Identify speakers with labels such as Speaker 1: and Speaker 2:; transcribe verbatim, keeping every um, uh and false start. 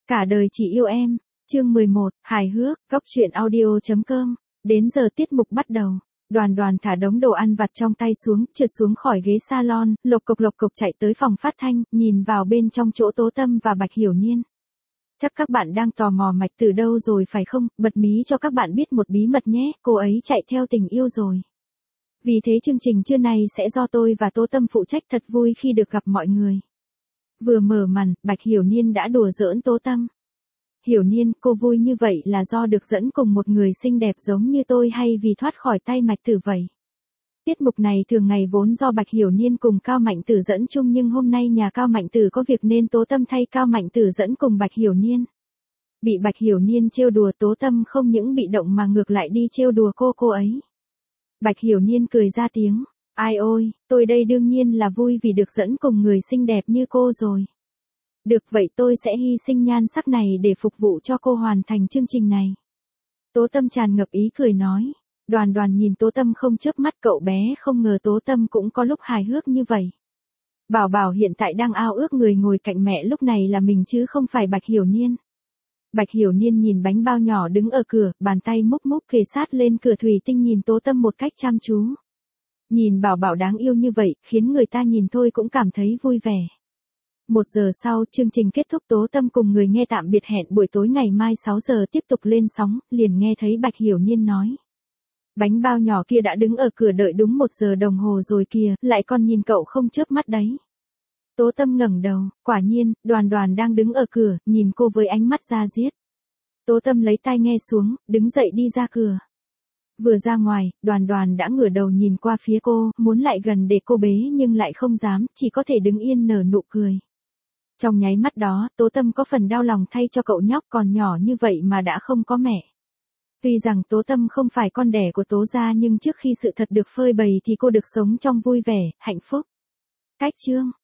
Speaker 1: Cả đời chỉ yêu em, chương mười một, hài hước, góc truyện audio chấm com. Đến giờ tiết mục bắt đầu, Đoàn Đoàn thả đống đồ ăn vặt trong tay xuống, trượt xuống khỏi ghế salon, lộc cộc lộc cộc chạy tới phòng phát thanh, nhìn vào bên trong chỗ Tố Tâm và Bạch Hiểu Niên. Chắc các bạn đang tò mò Mạch từ đâu rồi phải không, bật mí cho các bạn biết một bí mật nhé, cô ấy chạy theo tình yêu rồi. Vì thế chương trình trưa nay sẽ do tôi và Tố Tâm phụ trách, thật vui khi được gặp mọi người. Vừa mở màn, Bạch Hiểu Niên đã đùa giỡn Tố Tâm. Hiểu Niên, cô vui như vậy là do được dẫn cùng một người xinh đẹp giống như tôi hay vì thoát khỏi tay Mạch Tử vậy? Tiết mục này thường ngày vốn do Bạch Hiểu Niên cùng Cao Mạnh Tử dẫn chung, nhưng hôm nay nhà Cao Mạnh Tử có việc nên Tố Tâm thay Cao Mạnh Tử dẫn cùng Bạch Hiểu Niên. Bị Bạch Hiểu Niên trêu đùa, Tố Tâm không những bị động mà ngược lại đi trêu đùa cô cô ấy. Bạch Hiểu Niên cười ra tiếng, ai ôi, tôi đây đương nhiên là vui vì được dẫn cùng người xinh đẹp như cô rồi. Được vậy tôi sẽ hy sinh nhan sắc này để phục vụ cho cô hoàn thành chương trình này. Tố Tâm tràn ngập ý cười nói. Đoàn Đoàn nhìn Tố Tâm không chớp mắt, cậu bé không ngờ Tố Tâm cũng có lúc hài hước như vậy. Bảo Bảo hiện tại đang ao ước người ngồi cạnh mẹ lúc này là mình chứ không phải Bạch Hiểu Niên. Bạch Hiểu Niên nhìn bánh bao nhỏ đứng ở cửa, bàn tay múc múc kề sát lên cửa thủy tinh nhìn Tố Tâm một cách chăm chú. Nhìn Bảo Bảo đáng yêu như vậy, khiến người ta nhìn thôi cũng cảm thấy vui vẻ. Một giờ sau, chương trình kết thúc, Tố Tâm cùng người nghe tạm biệt, hẹn buổi tối ngày mai sáu giờ tiếp tục lên sóng, liền nghe thấy Bạch Hiểu Niên nói. Bánh bao nhỏ kia đã đứng ở cửa đợi đúng một giờ đồng hồ rồi kìa, lại còn nhìn cậu không chớp mắt đấy. Tố Tâm ngẩng đầu, quả nhiên, Đoàn Đoàn đang đứng ở cửa, nhìn cô với ánh mắt da diết. Tố Tâm lấy tai nghe xuống, đứng dậy đi ra cửa. Vừa ra ngoài, Đoàn Đoàn đã ngửa đầu nhìn qua phía cô, muốn lại gần để cô bế nhưng lại không dám, chỉ có thể đứng yên nở nụ cười. Trong nháy mắt đó, Tố Tâm có phần đau lòng thay cho cậu nhóc còn nhỏ như vậy mà đã không có mẹ. Tuy rằng Tố Tâm không phải con đẻ của Tố gia, nhưng trước khi sự thật được phơi bày thì cô được sống trong vui vẻ, hạnh phúc. Cách chương